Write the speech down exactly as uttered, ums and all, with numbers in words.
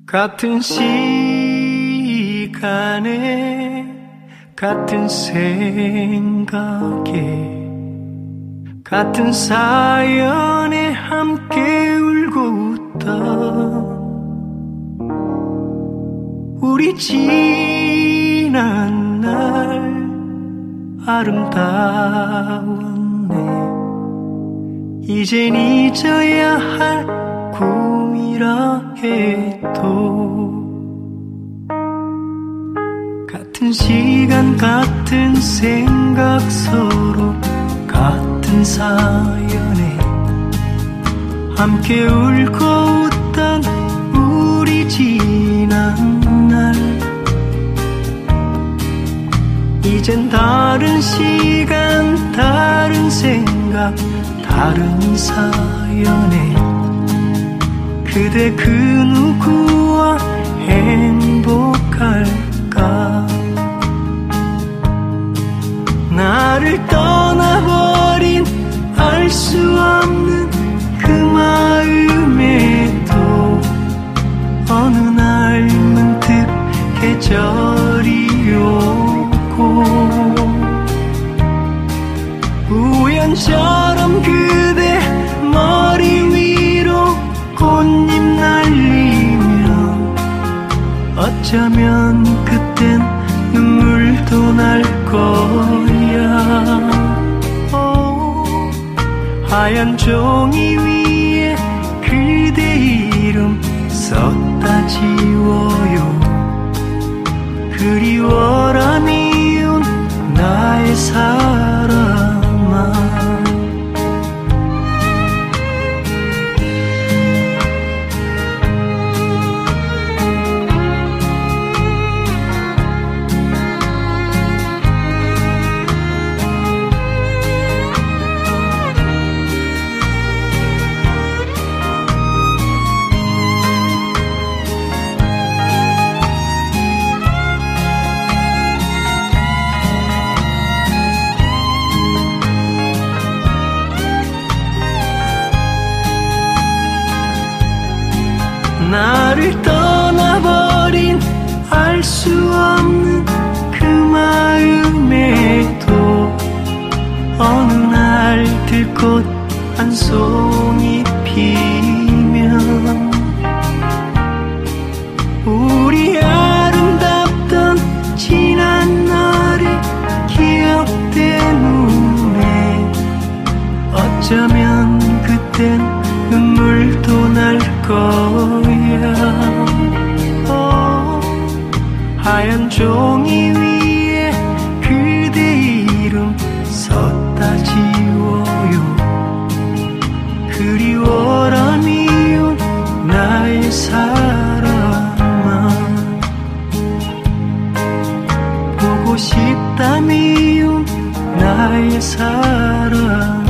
같은 시간에 같은 생각에 같은 사연에 함께 울고 웃던 우리 지난 날 아름다웠네. 이젠 잊어야 할 꿈이라 해도 같은 시간 같은 생각 서로 같은 사연에 함께 울고 웃던 우리 지난 날 이젠 다른 시간 다른 생각 다른 사연에 그대 그 누구와 행복할까. 나를 떠나버린 알 수 없는 그 마음에도 어느 날 문득 계절이 오고 우연처럼 그대 머리 위로 꽃잎 날리며 어쩌면 그땐 눈물도 날 거야. 오, 하얀 종이 위에 그대 이름 썼다 지워요. 그리워라 미운 나의 사람아. 나를 떠나버린 알 수 없는 그 마음에도 어느 날 들꽃 한 송이 피면 우리 아름답던 지난 날이 기억되누네. 어쩌면 그땐 눈물도 날 거야. 어, 하얀 종이 위에 그대 이름 썼다 지워요. 그리워라 미운 나의 사람아. 보고 싶다 미운 나의 사람.